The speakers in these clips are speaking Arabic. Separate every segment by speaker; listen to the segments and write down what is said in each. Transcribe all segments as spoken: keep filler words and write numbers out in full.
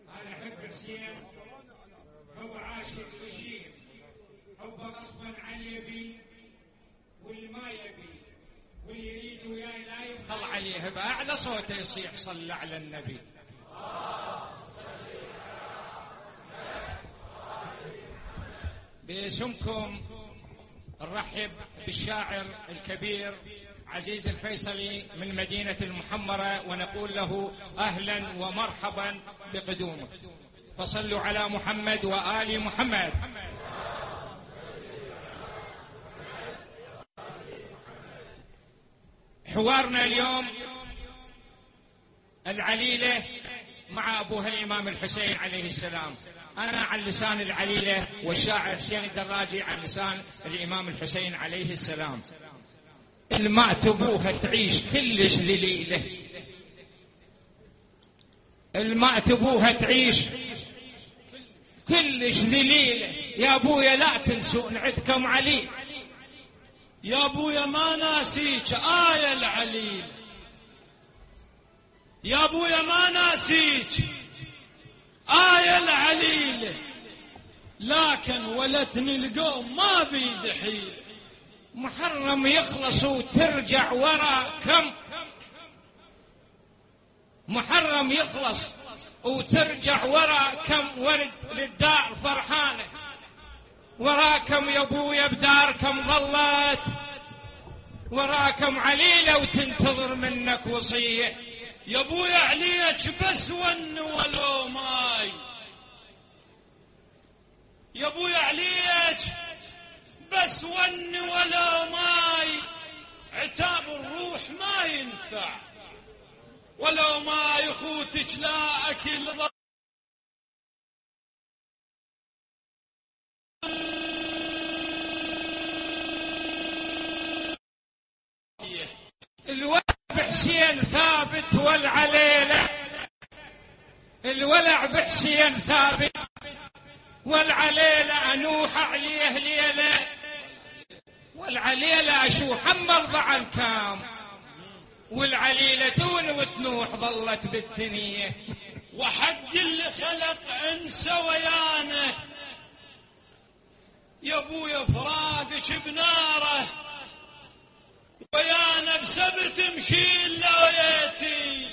Speaker 1: أنا أحب حسين حب عاشق يشير، حب غصبا عن يبي، واللي ما يبي واللي يريد وياي لا يبخل عليه، بأعلى صوته يصيح صلى على النبي. باسمكم نرحب بالشاعر الكبير عزيز الفيصلي من مدينة المحمرة، ونقول له أهلا ومرحبا بقدومه. فصلوا على محمد وآل محمد. حوارنا اليوم العليلة مع أبوها الإمام الحسين عليه السلام. أنا عن لسان العليلة والشاعر حسين الدراجي عن لسان الإمام الحسين عليه السلام. اللي ما تبوها تعيش كلش ذليلة، اللي ما تبوها تعيش كلش ذليلة. يا أبويا لا تنسون عدكم علي،
Speaker 2: يا أبويا ما ناسيك آية العليل، يا أبويا ما ناسيك آية العليل، لكن ولتني القوم ما بيد حيل.
Speaker 1: محرم يخلص وترجع ورا كم، محرم يخلص وترجع ورا كم ورد للدار فرحانة، وراكم يا ابويا بداركم ظلت، وراكم عليلة وتنتظر منك وصية.
Speaker 2: يا ابويا عليك بس ون ولو ماي، يا ابويا عليك بس ون ولو ماي، عتاب الروح ما ينفع ولو ما يخوتك لا اكل ضر.
Speaker 1: الولع بحسين ثابت والعليلة، الولع بحسين ثابت والعليلة أنوح عليه ليلة، والعليلة أشوح أما الضعن كام، والعليلة تون وتنوح ظلت بالثنية.
Speaker 2: وحق اللي خلق انسى ويانه، يا ابويا فراقك بناره، ويانا بسبب تمشي لويتي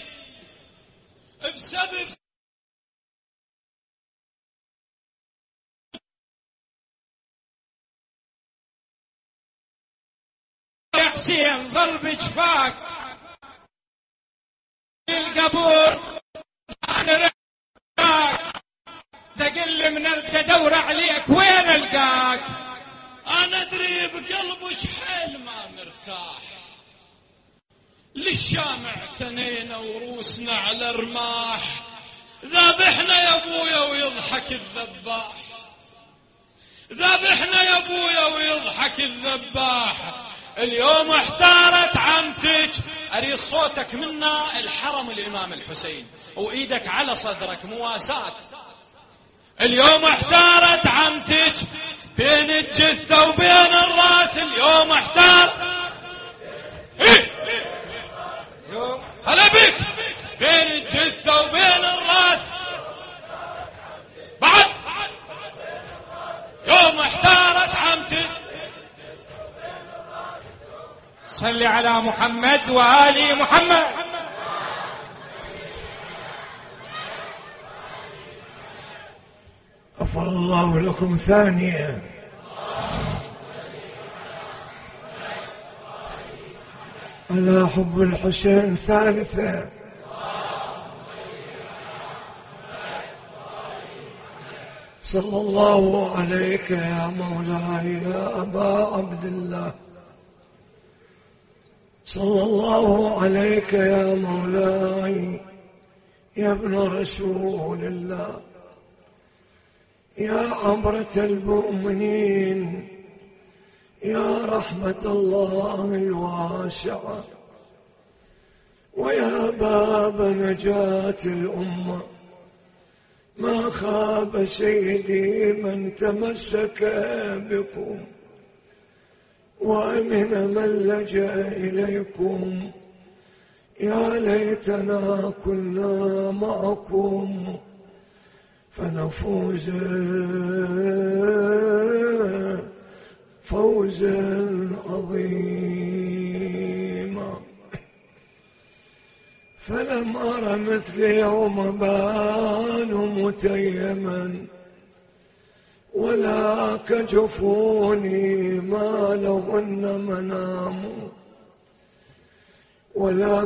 Speaker 2: بسبب
Speaker 1: يا حسين ظل بجفاك القبور انا رجاك، تقل من ادور عليك وين القاك.
Speaker 2: انا ادري بقلبك حيل ما مرتاح، للشام اعتنينا وروسنا على رماح، ذابحنا يا ابويا ويضحك الذباح، ذابحنا يا ابويا ويضحك الذباح. اليوم احتارت عمتك، اريد صوتك منا الحرم الامام الحسين وايدك على صدرك مواساة. اليوم احتارت عمتك بين الجثة وبين الراس، اليوم احتار إيه؟ هلا بك بين الجثة وبين الراس، بعد يوم احتارت عمتك.
Speaker 1: صل على محمد وآل محمد.
Speaker 3: غفر الله لكم ثانية. على حب الحسين ثالثة. صلى الله عليك يا مولاي يا أبا عبد الله، صلى الله عليك يا مولاي يا ابن رسول الله، يا عبرة المؤمنين، يا رحمة الله الواسعة، ويا باب نجاة الأمة. ما خاب سيدي من تمسك بكم، وأمن من لجأ إليكم. يا ليتنا كنا معكم فنفوز فوزا عظيما. فلم أر مثل يوم بان متيما، ولا كجفوني ما لهن منام، ولا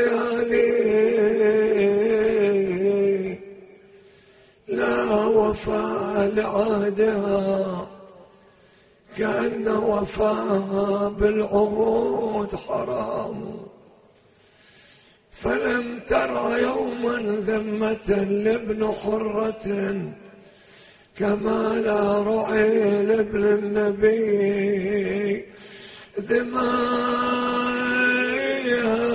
Speaker 3: كالليالي لا وفاء لعهدها، كأن وفاها بالعهود حرام. فلم ترع يوما ذمة لابن حرة، كما لا رعي لابن النبي ذماء يا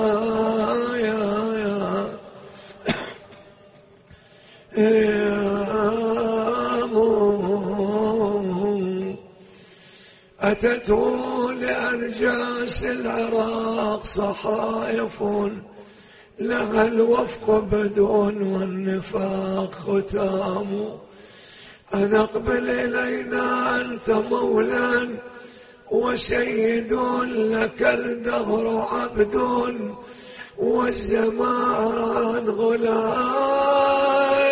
Speaker 3: أتته لأرجاس العراق صحائف، لها الوفق بدون والنفاق ختام. أن أقبل إلينا أنت مولا وسيد، لك الدهر عبد والزمان غلام.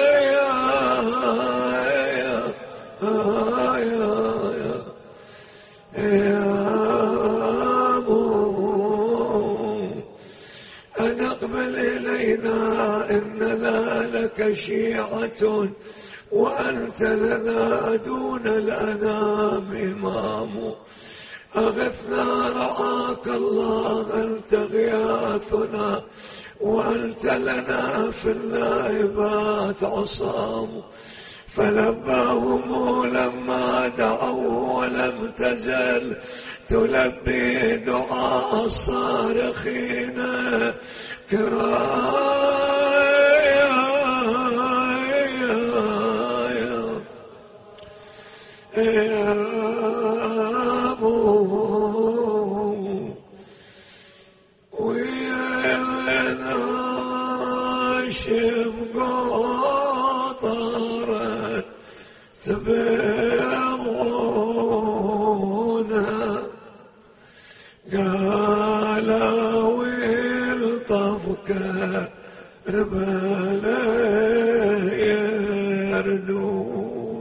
Speaker 3: أن أقبل إلينا إننا لك شيعة، وأنت لنا دون الأنام إمام. أغثنا رعاك الله، أنت غياثنا، وأنت لنا في النائبات عصام. فلباهم لما دعوا، ولم تزل تلبي دعاء الصارخين كرايا. يا أبو ويناشم قطرت تبغونا، قالا والطفك ربنا يردون.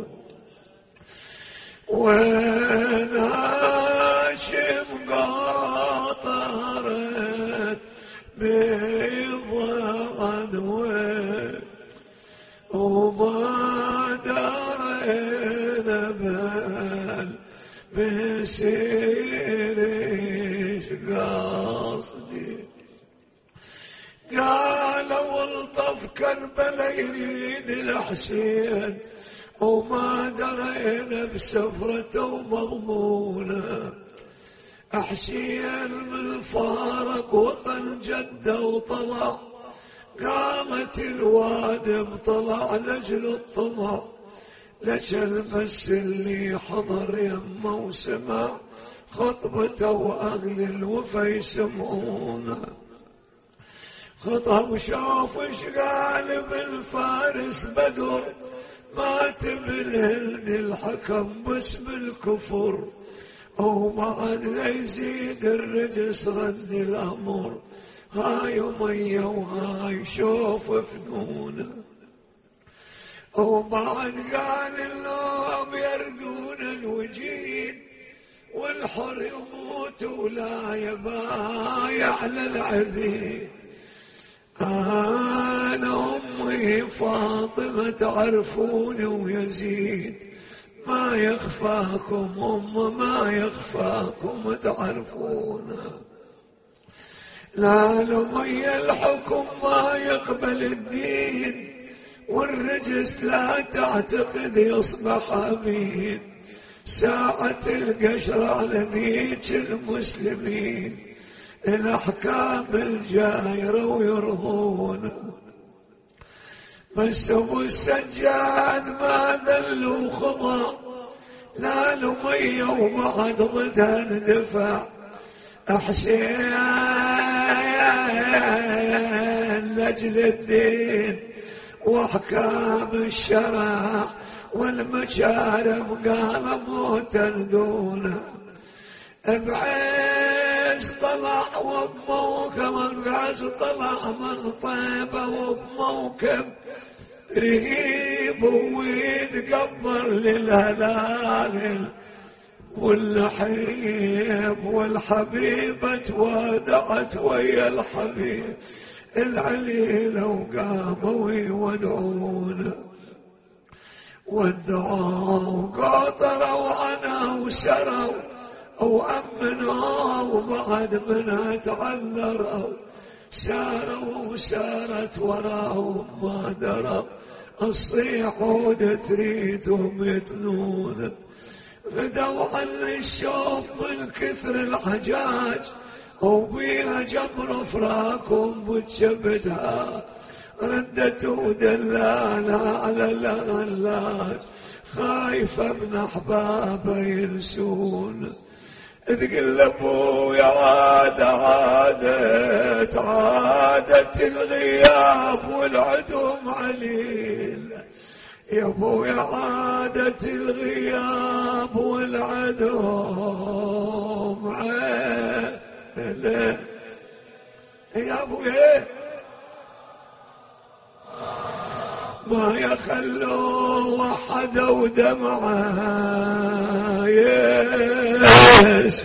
Speaker 3: وناشف قطرت بيضا وين، وما درينا بال بسير ايش قصدي. قالوا والطف كربلا يريد الحسين، وما درينا بسفرته ومضمونه. حسين من فارق وطن جده وطلع، قامت الوادم طلع لجل الطمع. لجل بس اللي حضر يمه وسمع خطبته، واهل الوفا يسمعونه. خطب شوف ايش قال بالفارس بدر، مات بالهند الحكم باسم الكفر، وما عاد ليزيد الرجس رد الامر. هاي أمية وهاي شوف فنونه، وبعد قال اللوم يردون الوجيد، والحر يموت ولا يبايع للعبيد. أنا أمي فاطمة تعرفوني، ويزيد ما يخفاكم أم ما يخفاكم تعرفونه. لا لمي الحكم ما يقبل الدين، والرجس لا تعتقد يصبح أمين. ساعة القشر على ذيك المسلمين، الأحكام الجايرة ويرضونه. بس أبو السجاد ما ذل وخضع، لا لمية وبعد ضدها اندفع. حسين لأجل الدين وأحكام الشرع والمشارب قالوا تندونه. بعز طلع وبموكب، بعز طلع من طيبة وبموكب رهيب ويتقبر للهلال والحبيب، والحبيبة تودعت ويا الحبيب العليل وقاموا يودعونه. ودعوا وقاطروا عنها وسروا وأمنوا وبعد منها تعذروا، ساروا وسارت وراهم ما دروا الصيحود تريدهم يتنون. غدوا على الشوف من كثر الحجاج وبيها جمر فراكم بتشبدها، ردتوا دلالها على الغلاج خايفة من أحبابه ينسون. تقلبوا يا عادة عادت عادت الغياب والعدوم عليل، يا ابو يا عادة الغياب والعدوم عليل يا ابو ايه ما يخلوا وحدوا دمعه يس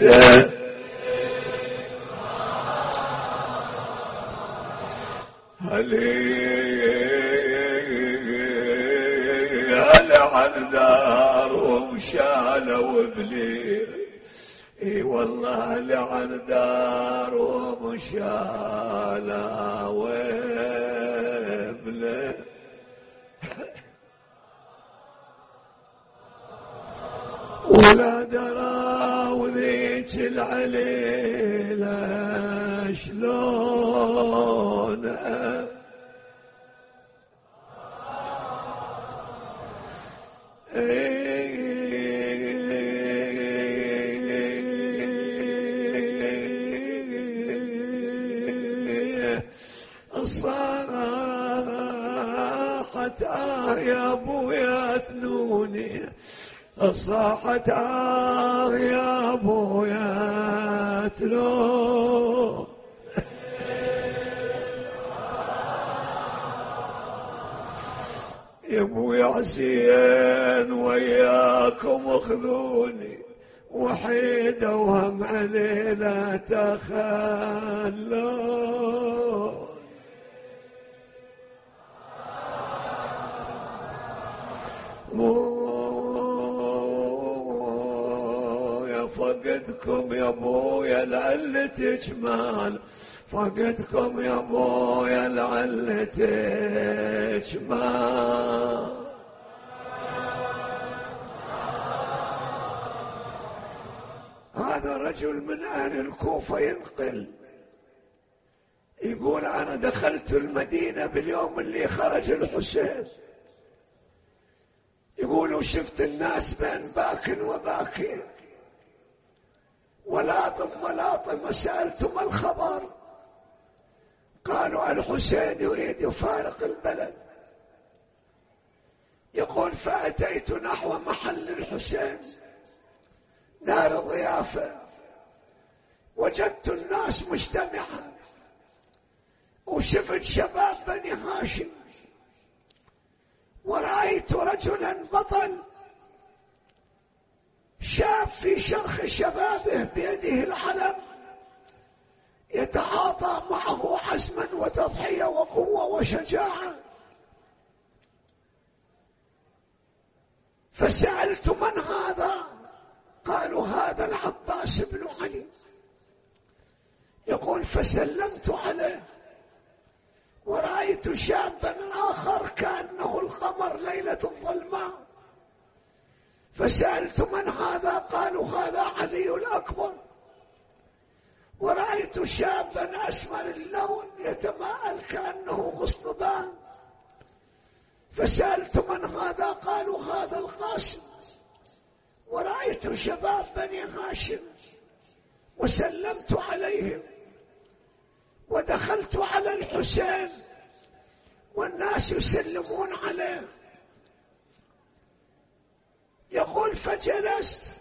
Speaker 3: هلي هل عن دارهم شالوا بلي، اي والله لعن دارهم شالوا بلي. ولا درى وذيك العليلة شلون صاحت آه يا ابويا تنوني، صاحت آه يا ابويا تلو. يا ابويا حسين وياكم اخذوني وحيدة وهم علي لا تخلون. فقدكم يا ابويا لعلتك مال، فقدكم يا ابويا لعلتك مال. هذا رجل من اهل الكوفة ينقل يقول انا دخلت المدينة باليوم اللي خرج الحسين، يقول وشفت الناس بين باك وباكين ولاطم ولاطم، سألت ما الخبر؟ قالوا الحسين يريد يفارق البلد. يقول فأتيت نحو محل الحسين دار ضيافة، وجدت الناس مجتمعة وشفت شباب بني هاشم، ورأيت رجلا بطل شاب في شرخ شبابه بيده العلم يتعاطى معه عزما وتضحية وقوة وشجاعة. فسألت من هذا؟ قالوا هذا العباس بن علي. يقول فسلمت عليه ورأيت شابا آخر كأنه القمر ليلة الظلماء، فسألت من هذا؟ قالوا هذا علي الأكبر. ورأيت شابا أسمر اللون يتماءل كأنه غصنبان، فسألت من هذا؟ قالوا هذا القاسم. ورأيت شباب بني هاشم وسلمت عليهم، ودخلت على الحسين والناس يسلمون عليه. يقول فجلست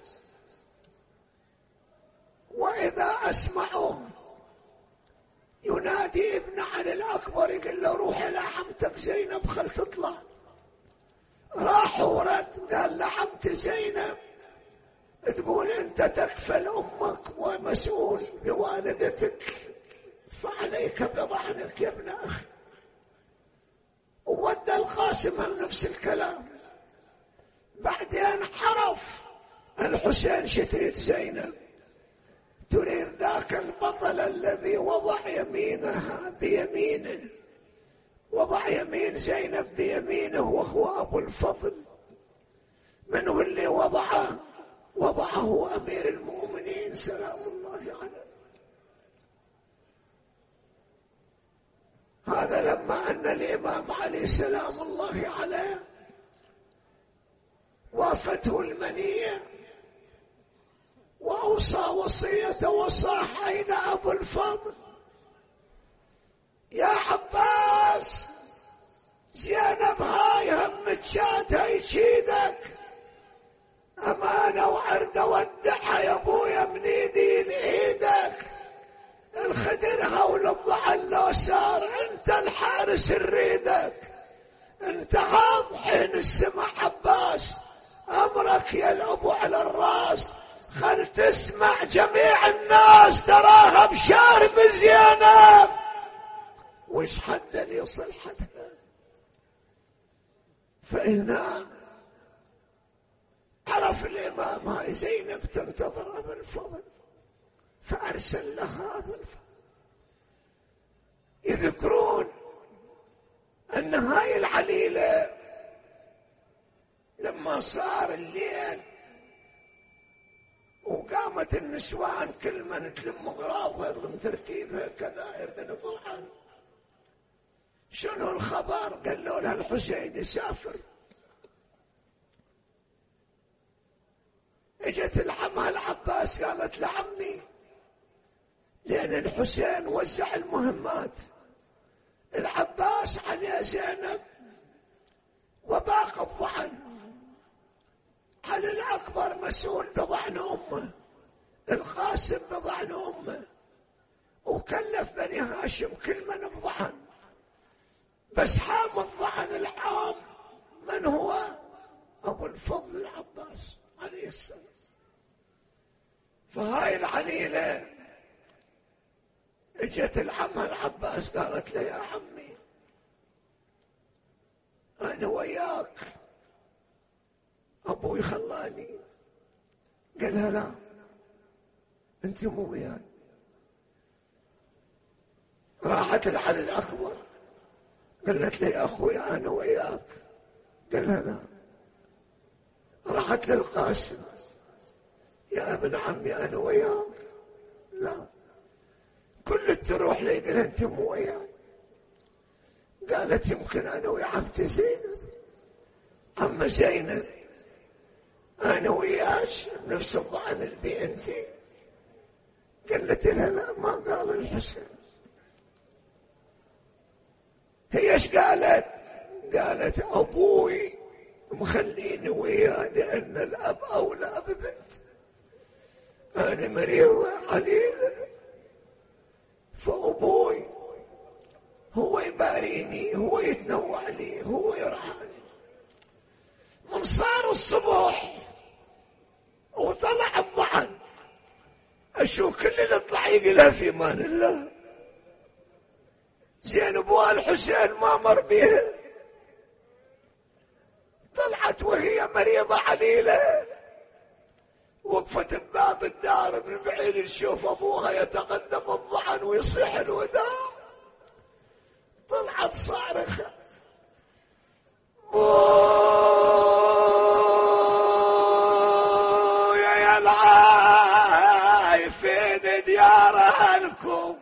Speaker 3: وإذا أسمعه ينادي ابن علي الأكبر يقول له روح إلى عمتك زينب خل تطلع. راح ورد قال لعمت زينب تقول أنت تكفل أمك ومسؤول بوالدتك فعليك بضعنك يا ابن أخي. وودى القاسم نفس الكلام. بعدين عرف الحسين شتيت زينب تريد ذاك البطل الذي وضع يمينها بيمينه، وضع يمين زينب بيمينه وهو أبو الفضل. من هو اللي وضعه؟ وضعه أمير المؤمنين سلام الله عليه. هذا لما أن الإمام علي سلام الله عليه وافته المنية وأوصى وصية وصاح أين أبو الفضل؟ يا عباس زينب هاي هم تشاتها يشيدك أمانة وعرض ودعها يا أبويا من ايدي لإيدك. الخدرها وللضحى لو صار أنت الحارس الريدك. أنت هام حين السمع عباس أمرك يلعبوا على الراس. خل تسمع جميع الناس تراها بشارب زينب وش حد اللي يصل حدها. فهنا عرف الإمام هاي زينب تنتظر أبا الفضل فأرسل لها أبا الفضل. يذكرون أن هاي العليلة لما صار الليل وقامت النسوان كل من تلم غراضها يضم ترتيبها كذا يردن طلعان. شنو الخبر؟ قالوا لها الحسين يسافر. اجت العمها العباس قالت لعمي لأن الحسين وزع المهمات، العباس على زينب وباقي الضعن، علي الأكبر مسؤول بضعن أمه، القاسم بضعن أمه، وكلف بني هاشم كل من بضعن، بس حام الضعن العام من هو؟ أبو الفضل العباس عليه السلام. فهاي العليلة اجت العمة العباس قالت له يا عمي أنا وياك أبوي خلاني. قالها لا أنت مو وياي. راحت لعلي الأكبر قالت له يا أخوي أنا وياك. قالها لا. راحت للقاسم يا ابن عمي أنا وياك. لا. كل تروح لي قال أنت مو وياي. قالت يمكن أنا ويا عمتي زينب. عم زينب أنا وياش نفس الضعن البي أنتي. قالت لها لا ما قال الحسين. هي ايش قالت؟ قالت أبوي مخليني وياه لأن الأب أولى ببنت. أنا مريضة عليلة فأبوي هو يباريني، هو يتنوع لي، هو يرعاني. من صار الصبح وطلع الضعن أشوف كل اللي طلع يقلها في امان الله. زينب والحسين ما مر بيها. طلعت وهي مريضة عليلة وقفت بباب الدار من بعيد تشوف أبوها يتقدم الضعن ويصيح الوداع. طلعت صارخة يا يا العايفين ديار أهلكم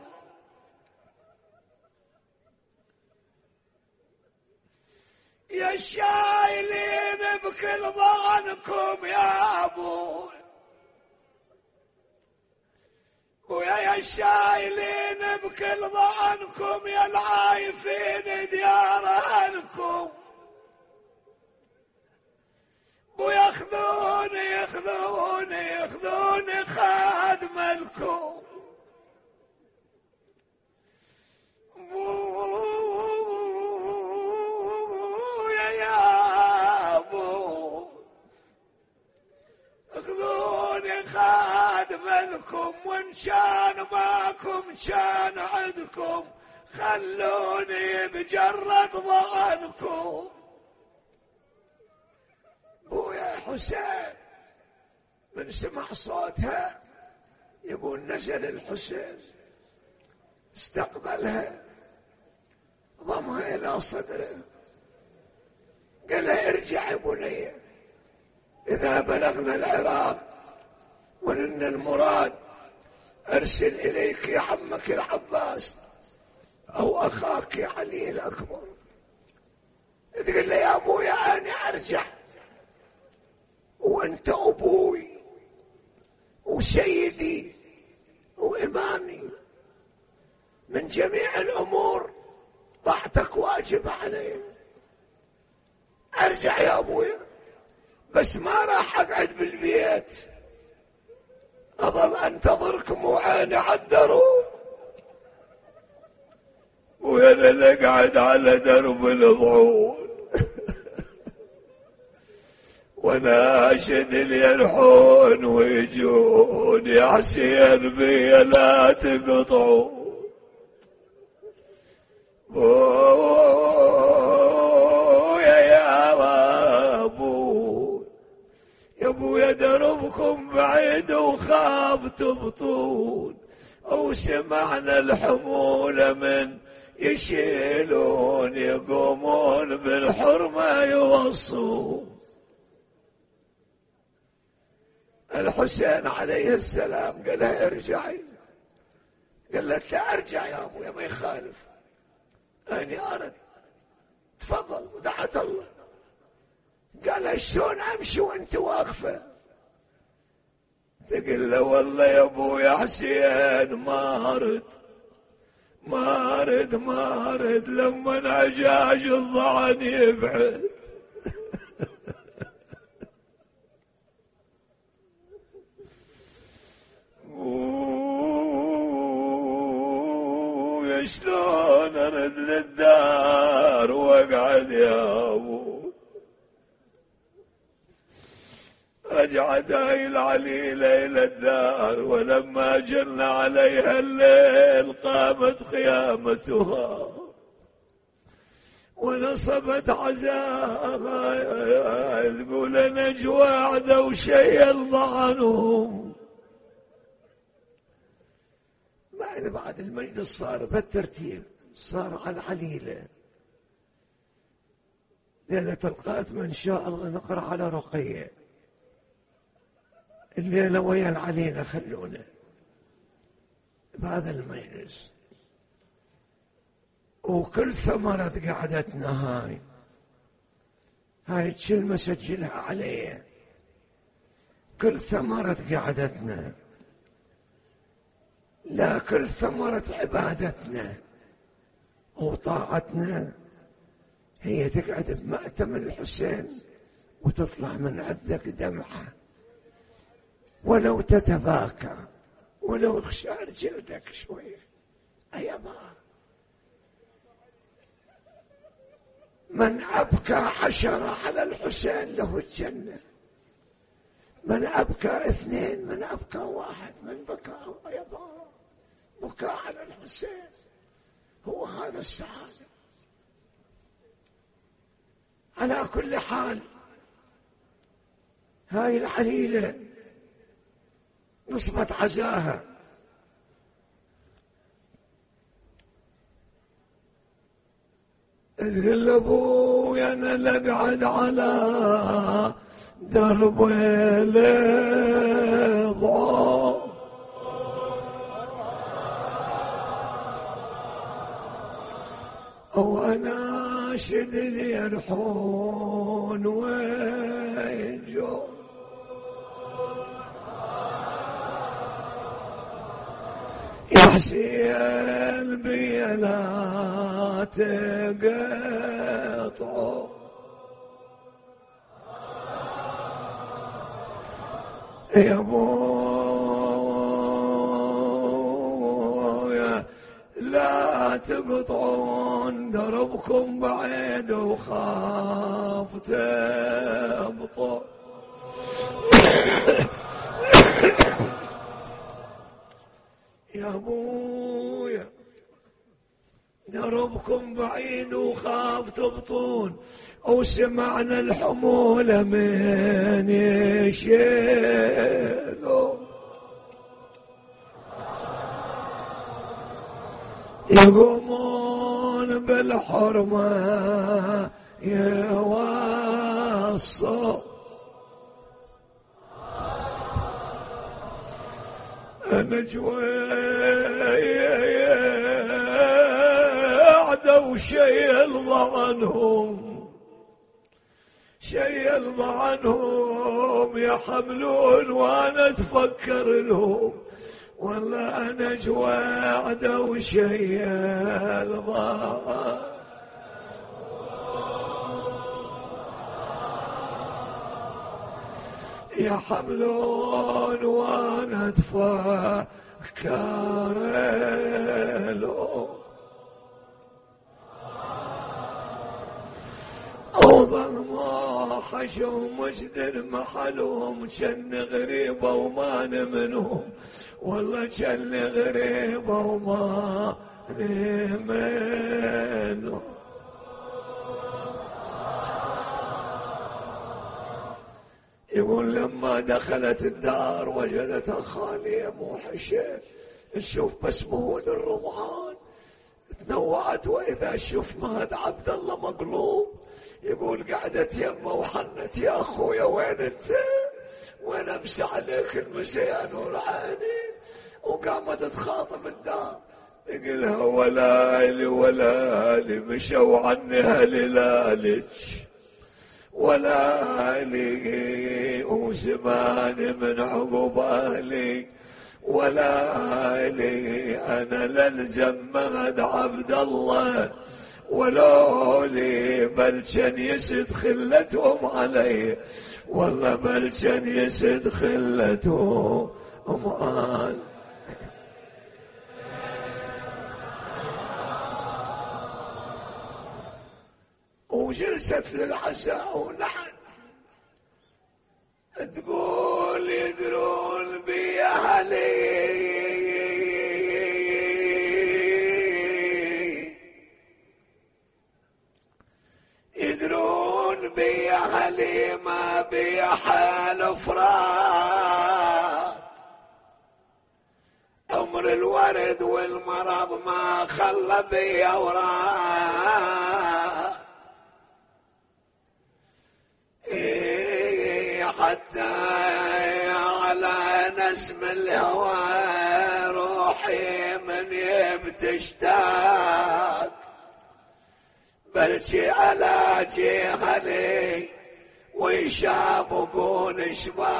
Speaker 3: يا الشايلين بكل ضعنكم يا أبوي ويا يا الشايلين بكل ضعنكم يا العايفين ديار أهلكم وياخذوني ياخذوني ياخذوني خادم لكم يا يا ابو اخذوني خادم لكم وان كان ماكم كان عندكم خلوني بجرد ضعنكم. بويا حسين من سمع صوتها يقول نزل الحسين استقبلها ضمها إلى صدره قال لها ارجع يا بني إذا بلغنا العراق ولن المراد أرسل إليك يا عمك العباس أو أخاك علي الأكبر. تقول له يا أبويا أنا أرجع وأنت أبوي وسيدي وإمامي من جميع الأمور طاعتك واجب علي. أرجع يا أبويا بس ما راح أقعد بالبيت أظل أنتظركم وعاني على الدروب وأنا اللي قاعد على درب الضعون وناشد اللي يرحون ويجون يا حسين بي لا تقطعون. يا يا ابو يا ابو يا دربكم بعيد وخاف تبطون وسمعنا الحمولة من يشيلون يقومون بالحرمة يوصون. الحسين عليه السلام قال لها ارجعي قال لك لا ارجع يا ابويا ما يخالف اني ارد تفضل ودعت الله. قال شلون امشي وانت واقفه؟ تقول له والله يا ابويا حسين ما ارد ما ارد ما ارد لما عجاج الضعن يبعد. شلون ارد للدار واقعد يا ابو؟ رجعت هاي العليلة الى الدار ولما جن عليها الليل قامت خيامتها ونصبت عزاها تقول نجوى عدو شيء ضعنهم. بعد بعد المجلس صار بالترتيب صار على العليلة ليلة القاتمة إن شاء الله نقرأ على رقية الليلة ويا العليلة خلونا بهذا المجلس. وكل ثمرة قعدتنا هاي هاي كلمة سجلها عليها كل ثمرة قعدتنا لا كل ثمرة عبادتنا وطاعتنا هي تقعد بمأتم الحسين وتطلع من عندك دمعة ولو تتباكى ولو خشار جلدك شوية. أيما من أبكى عشرة على الحسين له الجنة من أبكى اثنين من أبكى واحد من بكى أيضا بكاء على الحسين هو هذا السعادة. على كل حال هاي العليلة نصبت عزاها تقول ابويا انا لقعد على درب الضعاف وانا شدد يرحون ويجون حسين بي لا تقطعوا يا ابويا لا تقطعون دربكم بعيد وخاف تبطوا يا ابويا دربكم بعيد وخاف تبطون وسمعنا الحمولة من يشيلوا يقومون بالحرمة يوصوا نجوى وشي يلضى عنهم شي يلضى عنهم يحملون وانا اتفكر لهم والله انا جوعد وشي يلضى يحملون وانا اتفكر لهم أوضل ما حشهم وجدر محلهم كان غريبة وما منهم والله كان غريبة وما منهم يقول لما دخلت الدار وجدتها خالية موحشة تشوف بس مهود الرضعان تنوعت وإذا شوف مهد عبد الله مقلوب يقول قعدت يمه وحنت يا أخويا وين أنت وين أمسى عليك المسيان ورعاني وقامت تخاطب الدار تقلها ولا لي ولا لي مشوا عني هلالك ولا لي وزمان من عقب أهلي ولا لي أنا للزم مهد عبد الله ولو لي بل كان يسد خلتهم علي والله بل كان يسد خلتهم علي وجلست للعشاء ونحن تقول يدرون بي أهلي يدرون بي أهلي ما بي حال فراق عمر الورد والمرض ما خلى بي أوراق حتى على نسم الهوى روحي من يبتشتاق بلشي على جهلي ويشابقون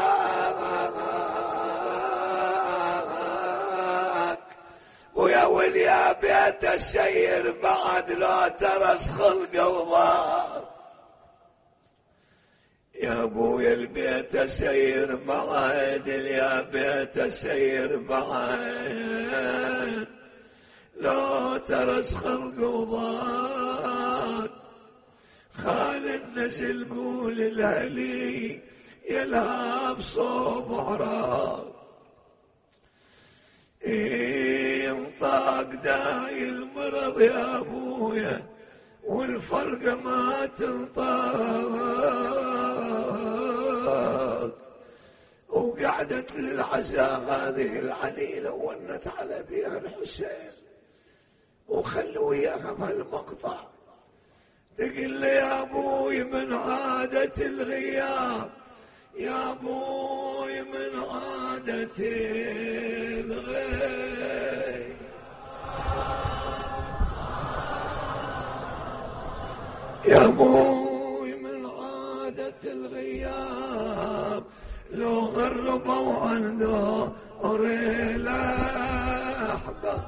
Speaker 3: شباك ويا وليا بيت السير بعد لا ترس خلق وضاق يا ابويا البيت سير بعد يا بيت سير بعد لا ترس خلق وضاق خال النزل قول الهلي يلهب صوب عراق ينطاق داي المرض يا ابويا والفرقة ما تنطاق وقعدت للعزاء هذه العليلة ونت على بيها الحسين وخلوا وياها بهالمقطع تقول لي يا ابوي من عادة الغياب يا ابوي من عادة الغياب يا ابوي من عادة الغياب لو غربوا عن دور الأحباب.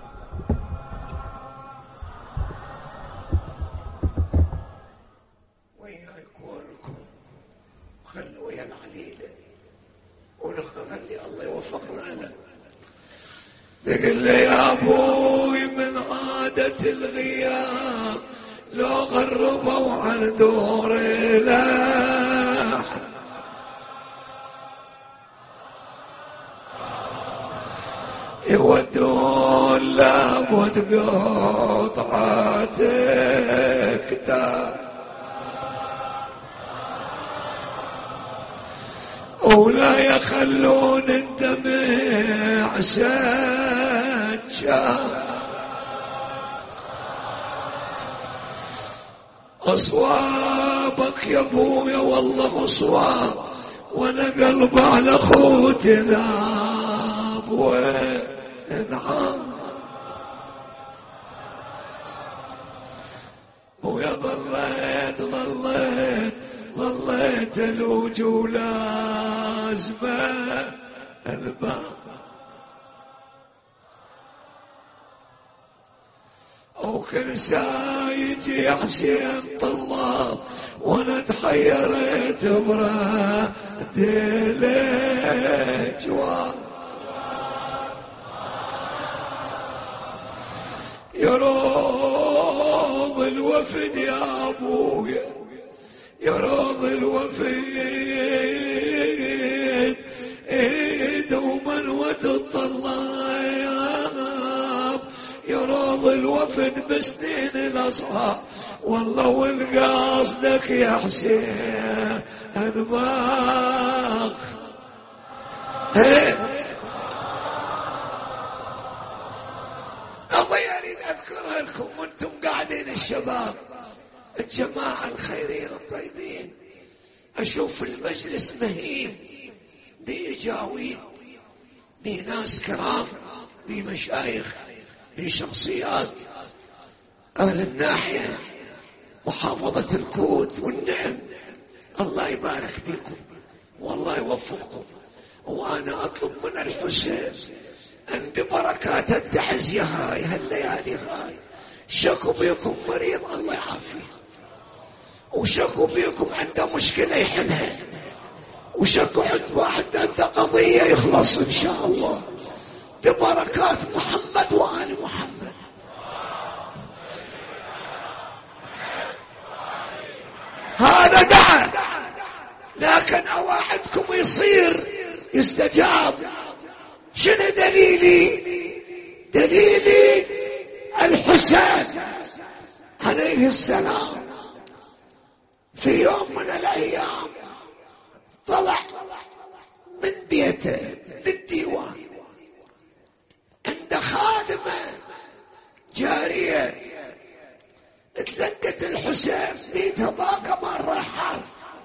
Speaker 3: وياكلكم خلوا ويا العليلة ونخلي الله يوفقنا له. تقول لي يا ابوي من عادة الغياب لو غربوا عن دور الأحباب يودون لابد قطعتك دار ولا يخلون الدمع سجاد. أصوابك يا ابويا والله أصواب وانا قلبي على خوتي ذاب وانعام. ويا ظليت ظليت ظليت الوجو لازمة الباب وكل ساعة يجي حسين طلاب وانا تحيرت براد الجواب. يروض الوفد يا ابويا يروض الوفد دوما وتطلاب يروض الوفد بسنين الاصحاب والله والقاصدك يا حسين الماخ. قضية اريد اذكرها لكم وانتم قاعدين الشباب الجماعة الخيرين الطيبين. اشوف المجلس مهيب بإجاويد بناس كرام بمشايخ بشخصيات أهل الناحية محافظة الكوت والنعم. الله يبارك بكم والله يوفقكم. وأنا أطلب من الحسين أن ببركات التعزية هاي هالليالي هاي شكوا بكم مريض الله يعافيه وشكوا بكم عنده مشكلة يحلها وشكوا عند واحد عنده قضية يخلص إن شاء الله ببركات محمد وآل محمد. هذا دعا لكن أواعدكم يصير يستجاب. شنو دليلي؟ دليلي الحسين عليه السلام في يوم من الأيام طلع من بيته للديوان عند خادمة جارية تلقت الحسين بيتها باقة مع الرحال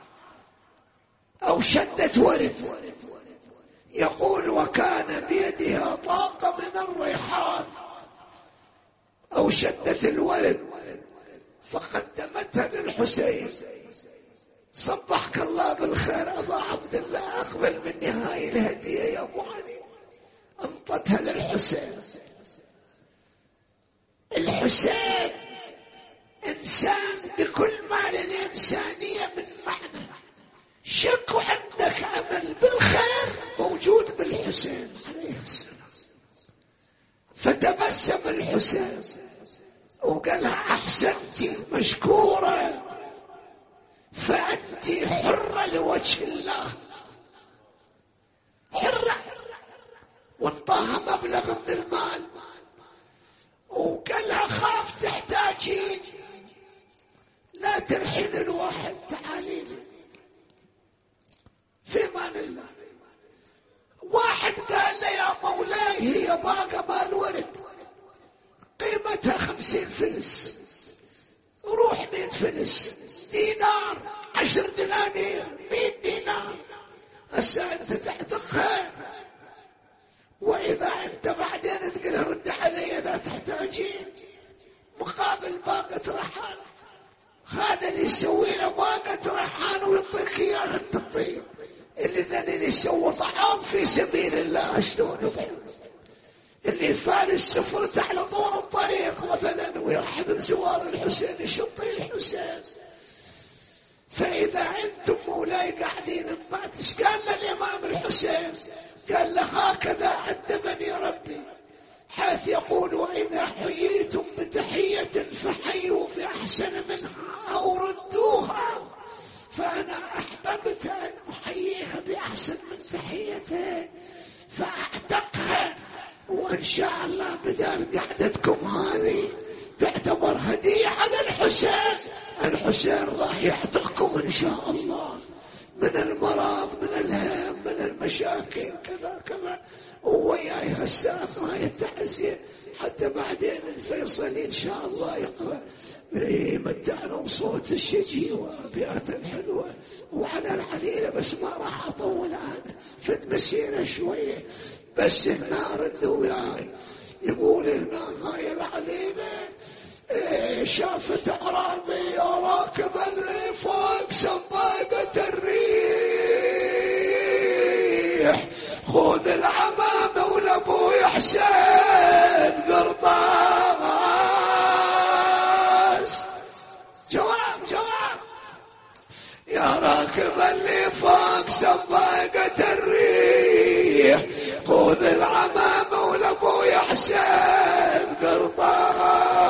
Speaker 3: أو شدت ورد. يقول وكان بيدها طاقة من الريحان أو شدت الورد فقدمتها للحسين. صبحك الله بالخير أبا عبد الله أقبل مني هاي الهدية يا أبو علي. انطتها للحسين. الحسين إنسان بكل ما للإنسانية من معنى. شك عندك أمل بالخير موجود بالحسين عليه السلام. فتبسم الحسين وقالها أحسنتي مشكورة فأنت حرة لوجه الله حرة. وانطاها مبلغ من المال وقالها خاف تحتاجين لا ترحين الواحد تعالي لي في امان الله. واحد قال له يا مولاي هي باقة مال ولد قيمتها خمسين فلس روح مئة فلس دينار عشر دنانير مئة دينار هسه انت تعتقها واذا انت بعدين تقول رد علي اذا تحتاجين مقابل باقة رحال. هذا اللي يسوي له باقة رحال ويعطيك اياها التطيب اللي ذني اللي يسوي طعام في سبيل الله شلون يطعم، اللي فارس سفرته على طول الطريق مثلا ويرحب بزوار الحسين يشطي الحسين. فإذا أنتم مولاي قاعدين ببات، ايش قال للإمام الحسين؟ قال له هكذا أدبني ربي، حيث يقول وإذا حييتم بتحية فحيوا بأحسن منها أو ردوها، فأنا أحببت أن أحييها بأحسن من تحيتين فأعتقها، وإن شاء الله بدال قعدتكم هذه تعتبر هدية على الحسين. الحسين راح يعتقكم إن شاء الله من المرض، من الهم، من المشاكل كذا كذا، وياي هالساعة هاي التعزية حتى بعدين الفيصلي إن شاء الله يقرأ يمتعنا بصوت الشجي وبيئات الحلوة وعلى العليلة. بس ما راح أطول أنا، فد مسيرة شوية بس هنا ردوا وياي. يقول هنا هاي العليلة إيه شافت أعرابي راكب اللي فوق سباقة الريح، خذ العمامة ولابوي حسين قرطاس. جواب جواب يا راكب اللي فوق سباقة الريح، خذ العمامة ولابوي حسين قرطاس.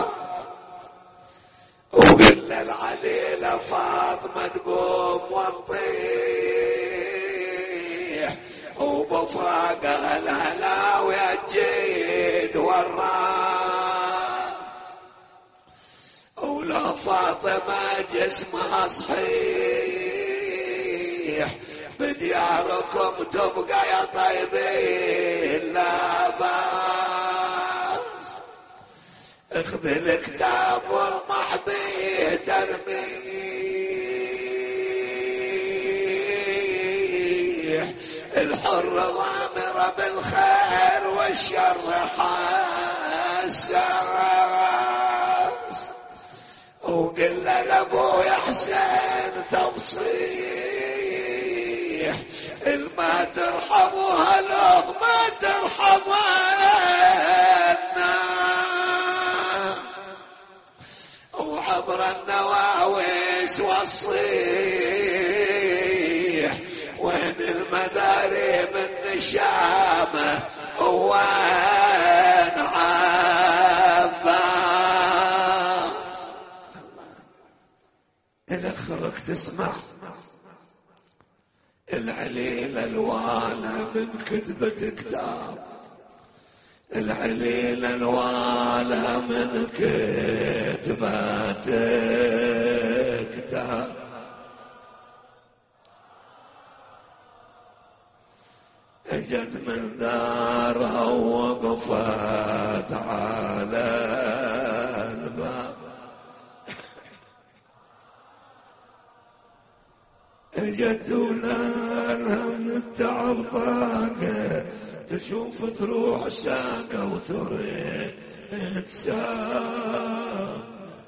Speaker 3: وقل العليلة فاطمة تقوم وتطيح، وبفراقها الهلاوي الجيد والراس. ولو فاطمة جسمها صحيح بدياركم تبقى يا طيبين لا باس. اخذ الكتاب وارمح به ترميح، الحر ضامر بالخير والشر حساس. وقل لابوي حسين تبصيح، الما ترحموها له ما ترحمنا، وعبر النواويس والصيح، وين المداري من نشامه وين عبا. الاخرك تسمع العليلة الوالة من كتبة كتاب، العليلة الوالة من كتبة كتاب. اجت من دارها ووقفت على الباب، اجت ولالها من التعب طاقة، تشوف تروح ساقة وتريد تساق.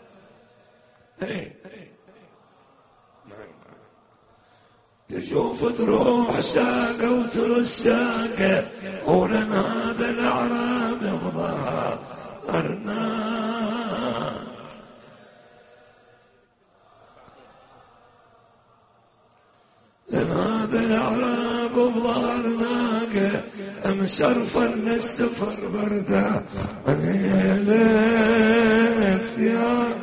Speaker 3: تشوف تروح ساقة وتريد ساقة، ولن هذا الأعراب ظهرنا. لن هذا الأعراب بظهرناك مسرفا للسفر بردا ليلة يا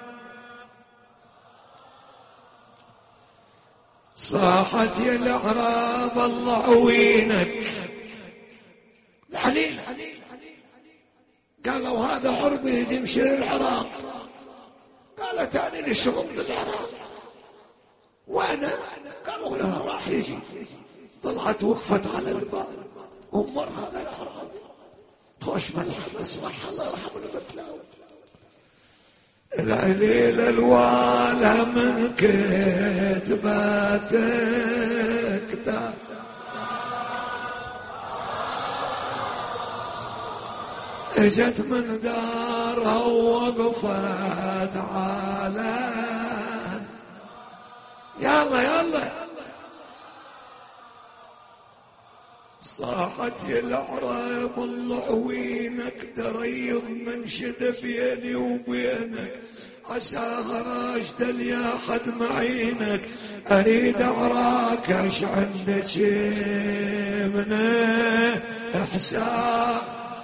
Speaker 3: صاحت يا الأعراب الله عوينك. الحليل قالوا هذا حربي يمشي للعراق، قالت أنا لي شغل للعراق وانا، قالوا لها راح يجي. طلعت وقفت على الباب ومر هذا الاعرابي خوش ملحم اسمح الله يرحمه الفتلاوي. العليلة الوالة من كتباتك تا اجت من دارها ووقفت على يلا يلا صاحت يا العرب الله وينك دريض من شد بيني وبينك عساها راشد يا حد معينك اريد اعراك ايش عندك من احسان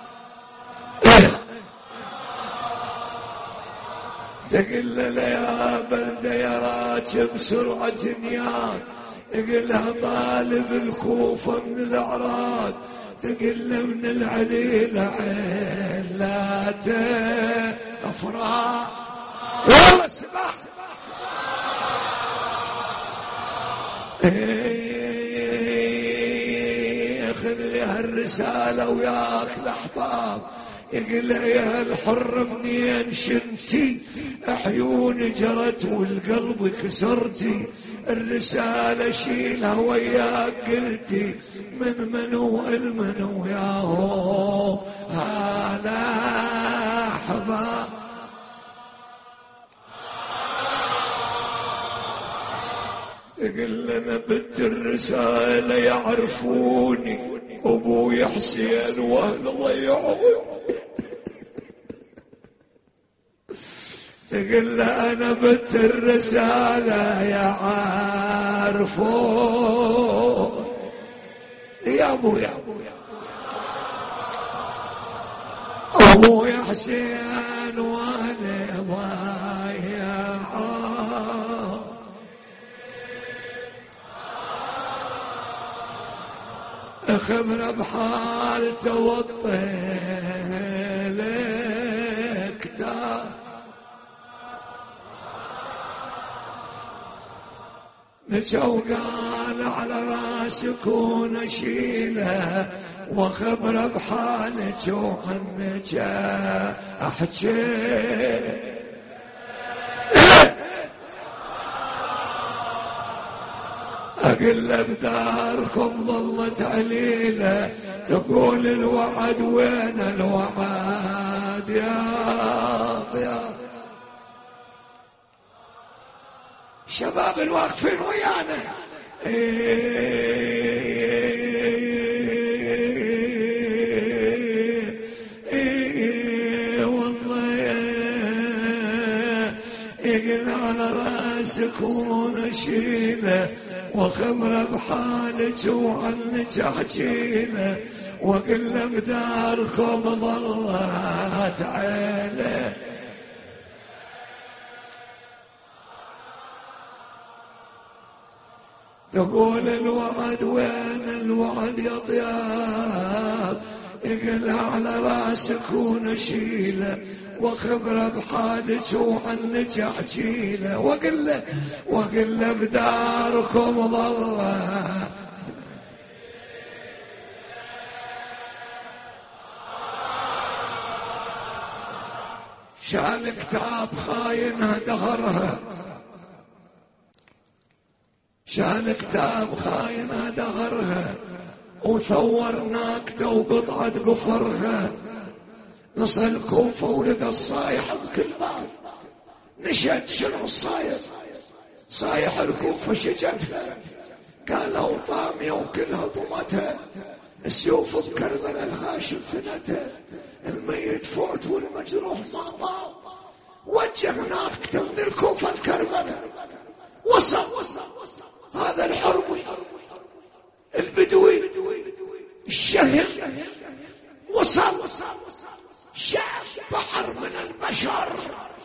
Speaker 3: تقل له يا بلده يا راكب سرعة نياك تقلها طالب الكوفة من الأعراض تقل من العليل علاته أفراح والله سبح خذ هالرسالة وياك الأحباب يقول يا الحر منين شنتي عيوني جرت والقلب كسرتي الرسالة شيلها وياك قلتي من منو المنو ياهو هلا حباب يقول لنا بنت الرسالة يعرفوني أبوي حسين وأهل ضيعوني تقول له أنا بنت الرسالة يعرفون يا أبو يا أبو يا أبو يا حسين وأنا ضايعون خبر بحال توطيلك دار متوقان على راسك ونشيله وخبر بحالك وعنك احكي اقل له بداركم ظلت عليله تقول الوعد وين الوعد يا يا شباب الواقفين ويانا إيه إيه والله يقل على راسك ونشيله وخبر بحالك وعنك احكيله وقل بداركم ظلت عيله تقول الوعد وين الوعد يا طياب يقل على راسك ونشيله وخبره بحالك وعنك احكيله وقل له وقل له بداركم ظله شال كتاب خاينها دهرها شال كتاب خاينها دهرها وصور ناكته وقطعة قفرها نص الكوفة ولقى الصايح بكل باب نشد شنو الصايح صايح الكوفة شجتها قالوا طامية وكلها طمتها السيوف بكربلاء الهاشم فنتها الميت فوت والمجروح ما طاب وجه ناكته من الكوفة الكربلاء وصل هذا الحرب البدوي الشهم وصل شاف بحر من البشر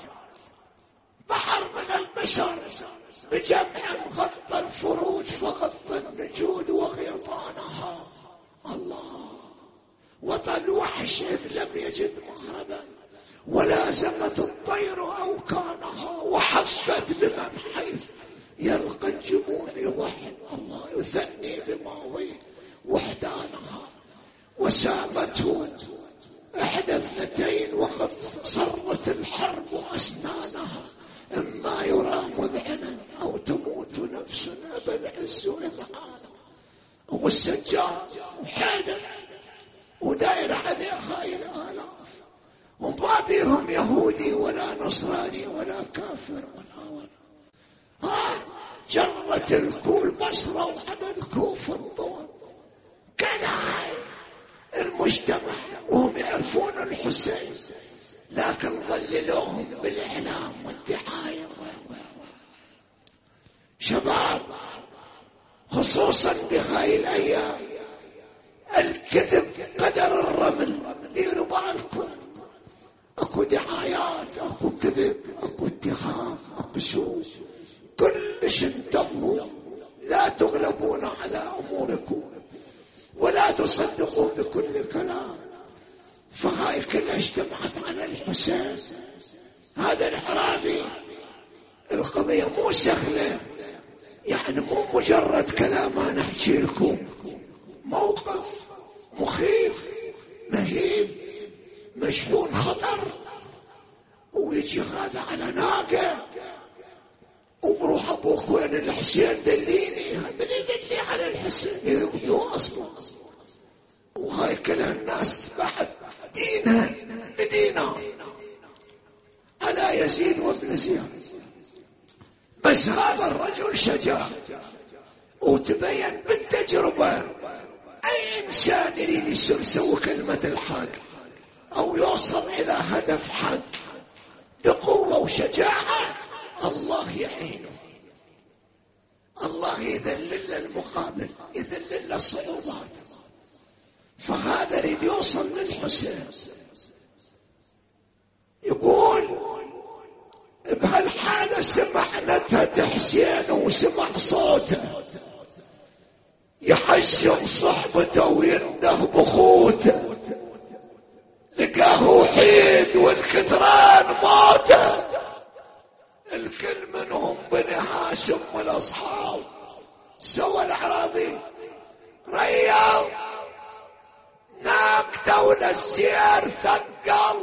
Speaker 3: بحر من البشر بجمع غطى الفروج فغطى النجود وغيطانها الله وطى الوحش إذ لم يجد مهربا ولازمت الطير أوكانها وحفت بمن حيث يلقى الجمون يضحي الله يثني بماضيه وحدانها وسامته احدى اثنتين وقد صرت الحرب اسنانها اما يرى مذعنا او تموت نفسنا بالعز اذعانا والسجاد وحيدر وداير عليه خاين الاف وما بيهم يهودي ولا نصراني ولا كافر ولا ولا ها جرت الكول بصره وعلى الكوف الضوء كان المجتمع وهم يعرفون الحسين، لكن ظللوهم بالإعلام والدعاية. شباب خصوصا بهاي الأيام الكذب قدر الرمل، ديروا بالكم، اكو دعايات، اكو كذب، اكو اتهام، اكو سوء، كلش انتبهوا، لا تغلبون على اموركم ولا تصدقوا بكل كلام. فهاي كلها اجتمعت على الحسين. هذا الإعرابي القضية مو سهلة، يعني مو مجرد كلام انا احكي لكم، موقف مخيف مهيب مشحون خطر. ويجي هذا على ناقة وبروح ابوك وين الحسين دليني، من يدلي على الحسين يذبحوه اصلا. وهاي كلها الناس بعد دينها لدينا على يزيد وابن زياد. بس هذا الرجل شجاع وتبين بالتجربة اي انسان يريد يصير يسوي كلمة الحق او يوصل الى هدف حق بقوة وشجاعة، الله يعينه، الله يذلل المقابل، يذلل الصعوبات. فهذا يريد يوصل للحسين. يقول بهالحالة سمع نتهة حسين وسمع صوته يحشم صحبته وينده بخوته، لقاه وحيد والكثران موته، الكل منهم بني هاشم والاصحاب. سوى الاعرابي رياض ناقته وللسير ثقل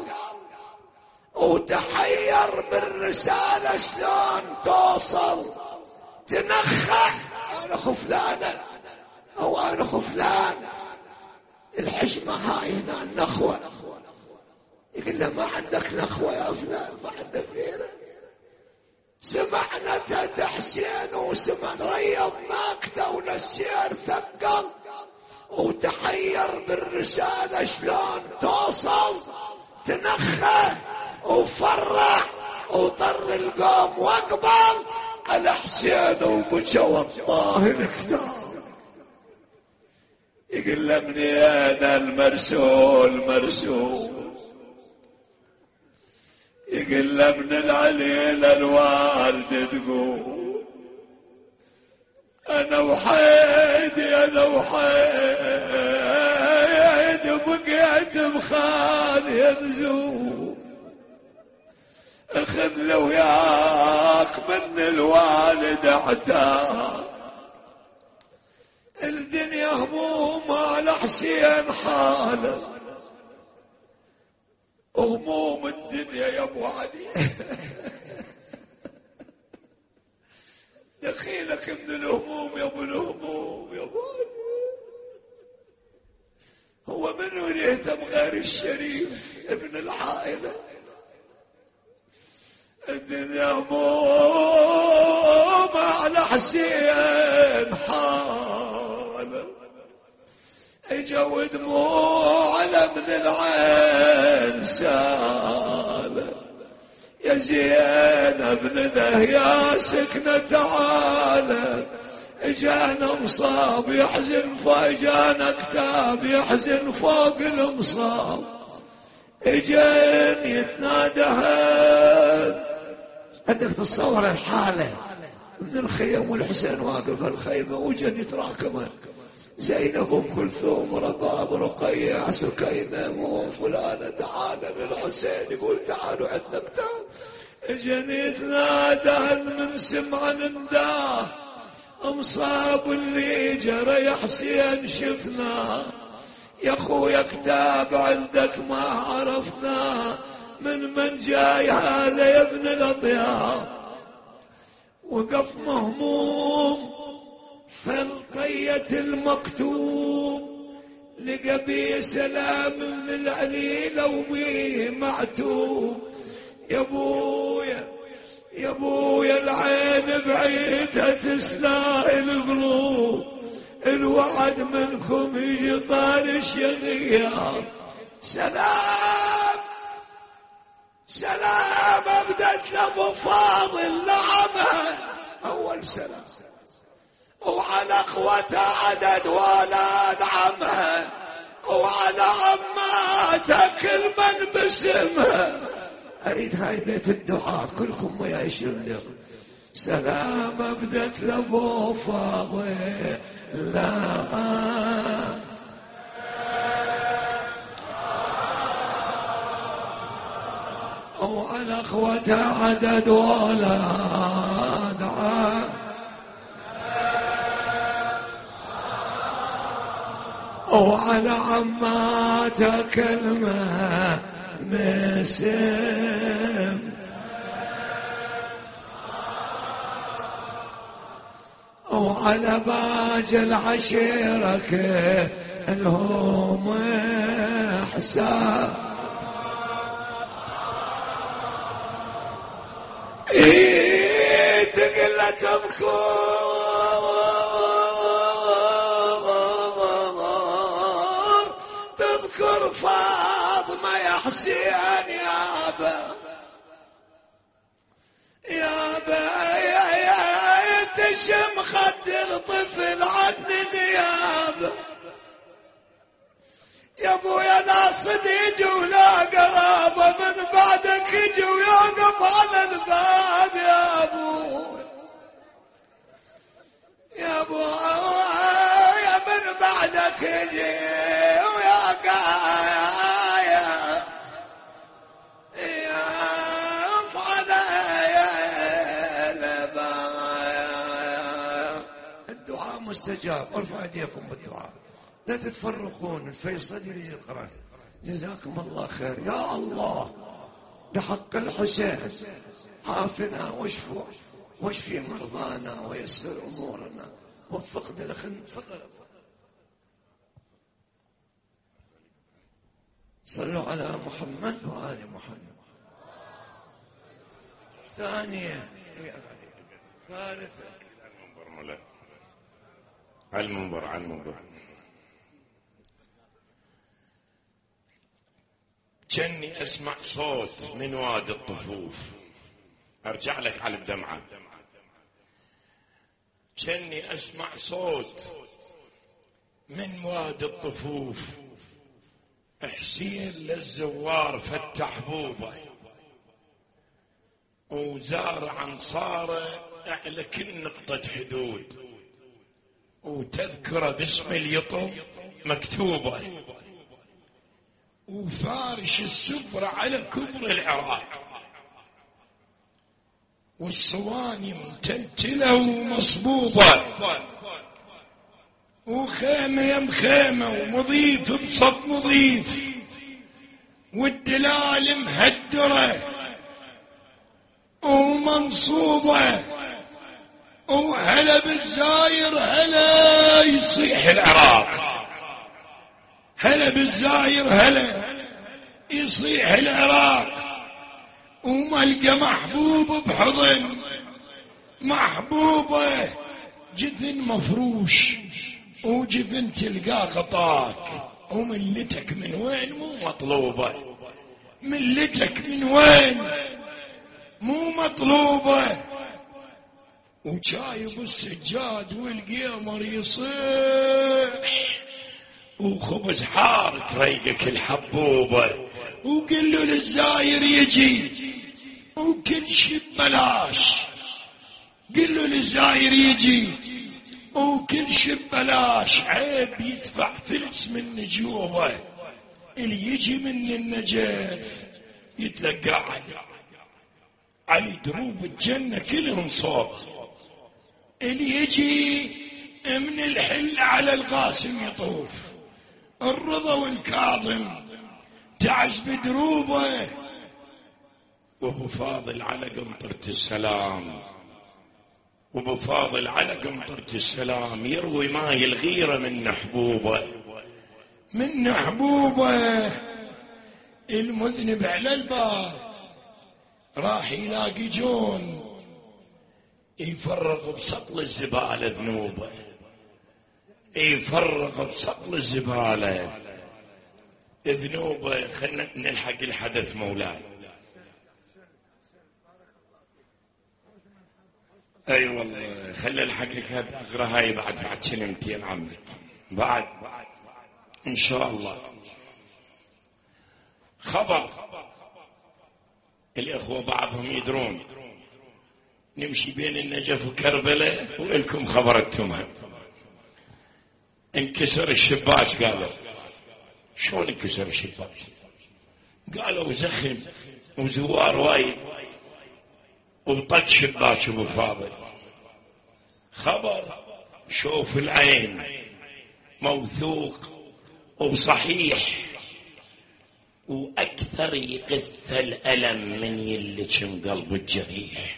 Speaker 3: وتحير بالرسالة شلون توصل، تنخح انا خفلانة او انا خفلان، الحشمة هاي هنا النخوة. يقول له ما عندك نخوة يا فلان، ما عندك غيره. سمعنا تحسين وسمع ريض ناقته وللسير ثقل وتحير بالرسالة شلون توصل، تنخه وفرع وطر القوم واقبل على حسين وبكى والله الكتاب. يقول له من انا المرسول مرسول، يقول له من العليل الوالد تقول انا وحيدي انا وحيدي بقيت بخان ينزول، اخذ له وياك من الوالد اعتاب، الدنيا هموم على حسين حاله، هموم الدنيا يا ابو علي دخيلك من الهموم يا ابو الهموم يا ابو علي. هو منو يهتم غير الشريف ابن العائله؟ الدنيا هموم على حسين حاله، اجوا دموع على من العين ساله، يا زينب ندى يا سكنة تعالى، اجانا مصاب يحزن فاجانا كتاب يحزن فوق المصاب، اجان يتنادى. انك تتصور الحالة من الخيم والحسين واقف الخيمة وجن يتراكمه، زينب ام كلثوم رباب رقية سكينة وفلانة تعالى للحسين، يقول تعالوا عندنا كتاب. جنيت نادى من سمع نداه، مصاب اللي جرى يا حسين شفنا، يا اخويا كتاب عندك ما عرفنا، من من جاي هذا يا ابن الاطياب. وقف مهموم فالقية المكتوب، لقى سلام من العليلة وبيه معتوب، يا ابويا يا ابويا العين بعيدة تسلاء القلوب، الوعد منكم يجي طارش يا غياب. سلام سلام ابدت لابو فاضل نعمها اول سلام، وعلى اخوتها عدد ولاد عمها، وعلى عماتها كل من باسمها. اريد هاي بيت الدعاء كلكم وياي شلوا. سلام ابدت لابو فاضل لا وعلى اخوتها عدد ولاد عم، وعلى عماتها كلمة مسم، وعلى باقي العشيرة كلهم حساب. إيه تقل تذكر تذكر فاطمة يا حسين يابا يابا يا يا تشم خد الطفل عن النيابة. يا ابويا ناس يجوا لا قرابة من بعدك يجوا يوقف على الباب. يا ابو يا ابو يا من بعدك يجي ويا قايا يا افعل يا البايا. الدعاء مستجاب، ارفعوا ايديكم بالدعاء، لا تتفرقون. الفيصل يريد القرآن. جزاكم الله خير. يا الله بحق الحسين عافنا واشفوا واشفي مرضانا ويسر امورنا وفقنا لخن. تفضل صلوا على محمد وآل محمد. ثانية ثالثة
Speaker 4: على المنبر على المنبر. كني اسمع صوت من وادي الطفوف. ارجع لك على الدمعة. كني اسمع صوت من وادي الطفوف. حسين للزوار فتح بوبه وزار عنصاره على كل نقطة حدود، وتذكره باسم اليطم مكتوبة، وفارش السفرة على كبر العراق، والصواني متلتلة ومصبوبة، وخيمة يم خيمة ومضيف بصب مضيف، والدلال مهدرة ومنصوبة، وهلا بالزاير هلا يصيح العراق. هلا بالزاير هلا يصيح العراق. وملقى محبوب بحضن محبوبة، جذن مفروش وجذن تلقاه غطاك. وملتك من وين مو مطلوبة، ملتك من وين مو مطلوبة. وشايب السجاد والقمر يصيح، وخبز حار تريقك الحبوبة. وقل له للزاير يجي وكل شي ببلاش. قل له للزاير يجي وكل شي ببلاش. عيب يدفع فلس من نجوبه. اللي يجي من النجف يتلقى علي علي دروب الجنة كلهم صوت. اللي يجي من الحل على القاسم يطوف. الرضا والكاظم تعز بدروبه. وابو فاضل على قنطرة السلام، وابو فاضل على قنطرة السلام يروي ماي الغيرة من نحبوبه. من نحبوبه المذنب على الباب راح يلاقي جون يفرغ بسطل الزبالة ذنوبه. يفرغ بسطل الزبالة ذنوبه. خلنا نلحق الحدث مولاي. اي أيوة والله خلي الحق لك اقرا هاي بعد بعد سنتين عمي بعد ان شاء الله. خبر الاخوه بعضهم يدرون نمشي بين النجف وكربلاء ولكم خبر التمام. انكسر الشباك. قالوا شلون انكسر الشباك؟ قالوا زخم وزوار وايد وطق شباك ابو فاضل. خبر شوف العين موثوق وصحيح واكثر يقث الالم من يلجم قلب الجريح.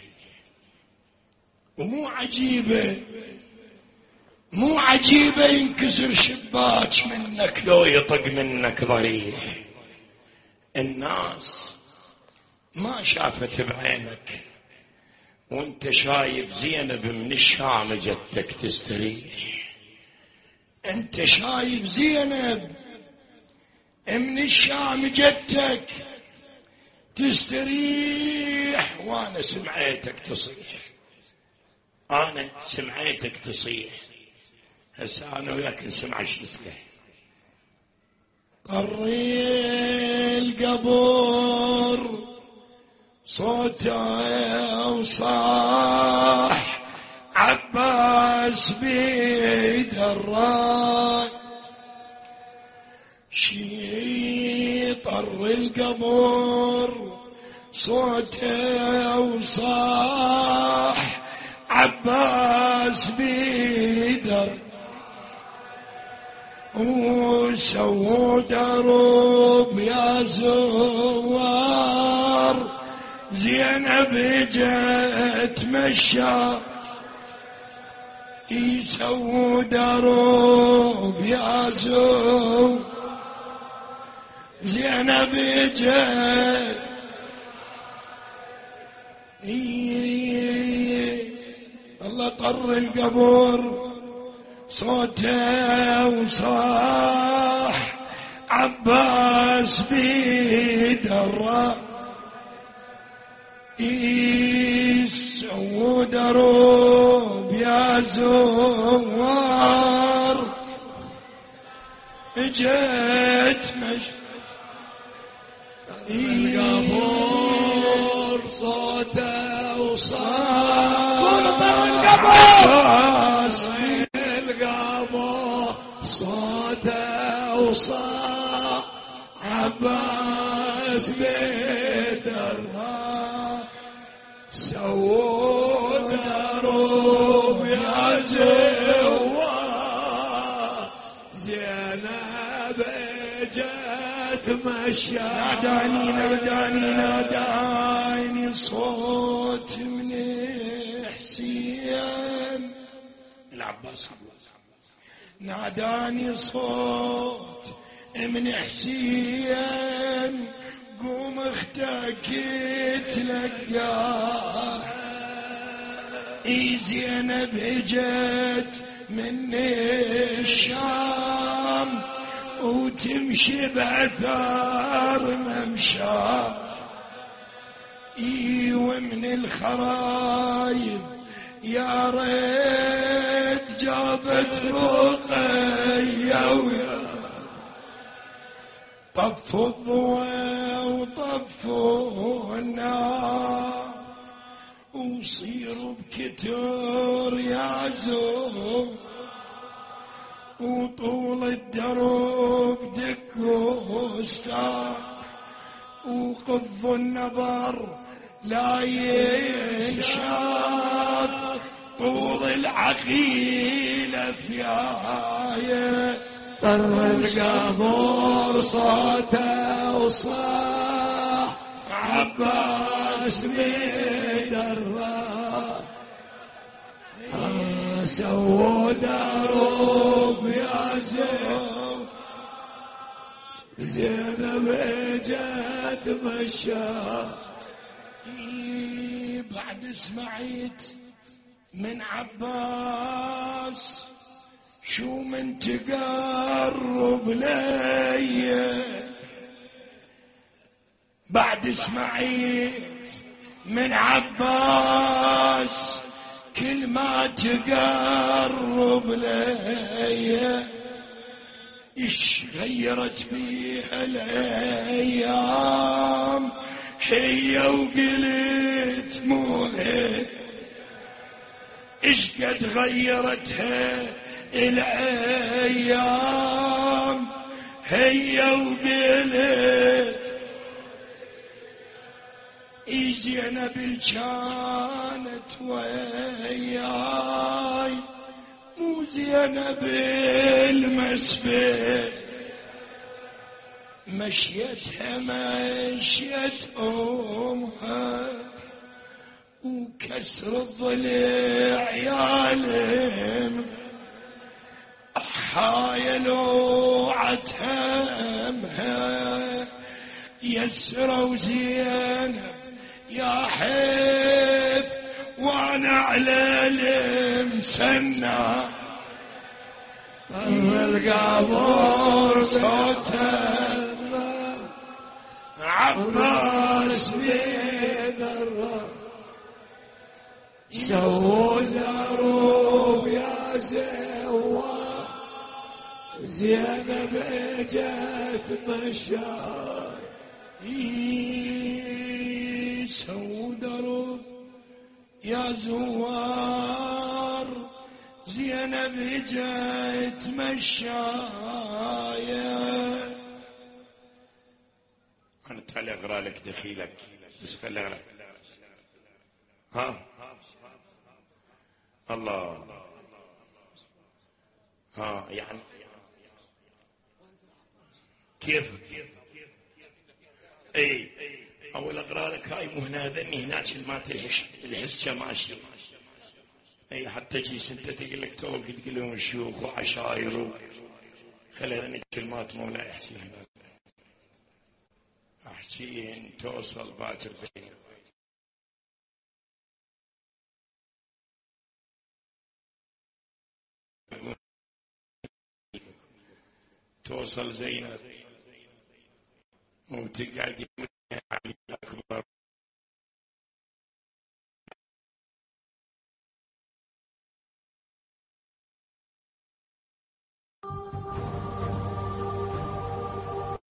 Speaker 4: ومو عجيبه مو عجيبه ينكسر شباك منك لو يطق منك ضريح. الناس ما شافت بعينك وانت شايف زينب من الشام جتك تستريح. انت شايف زينب من الشام جتك تستريح وانا سمعيتك تصيح. انا سمعيتك تصيح. هسه انا وياك نسمع ايش تصيح. قري القبر صوته وصاح عباس بيد الراي. شي طر القبر صوته وصاح عباس بيد الراي. وسووا درب يا زوار زينب جت مشى. يسووا درب يا زوار زينب جت. الله طر القبر صوته وصاح عباس بيد الراي. يسووا درب يا زوار جت مش
Speaker 2: القبر صوته وصاح
Speaker 3: عباس
Speaker 2: القبر صوته وصاح عباس بيد الراي. سووا درب يا زوار زينب جت مشى.
Speaker 3: ناداني ناداني ناداني صوت من حسين
Speaker 4: العباس.
Speaker 3: ناداني صوت من حسين قوم اختك تلقاه. اي زينب اجت من الشام وتمشي باثار ممشى. اي ومن الخرايب يا ريت جابت رقية طفوا الضوء وطفوا النار وصيروا بكتور يا زوج وطول الدرب دكوا ستار وقضوا النظر لا ينشاف طول العقيلة فياية.
Speaker 2: طر القبر صوته وصاح عباس بيد الراي. سووا درب يا زوج زينب جت مشى.
Speaker 3: بعد سمعت من عباس
Speaker 4: شو من تقرب لي بعد اسمعي من عباس كل ما تقرب لي إيش غيرت بيها الأيام هي وقلت مو هي إيش قد غيرتها الأيام هي وقلت إي زينب كانت وياي مو زينب المسبح مشيتها مشيت أمها وكسر الضلع عيالهم حايلوا عتهمها يسروا زينب يا حيف وانا على المسنى طر القبور صوتها عباس بين الرب سووا ضروب يا زوار زينب جت مشار سووا ضروب يا زوار زينب جت مشايا. أنا تعال أقرأ لك دخيلك بس خلي أقرأ. ها الله ها يعني كيف اي اول اقرا لك هاي مو هنا ذني هناك ما تلحش الحسه ماشي اي حتى جيس انت تقول لك تو تقول لهم شيوخ وعشاير خلينا كلمات مولاي احكيهن احكيهن توصل باكر فيك توصل زينب وتقعد علي الأكبر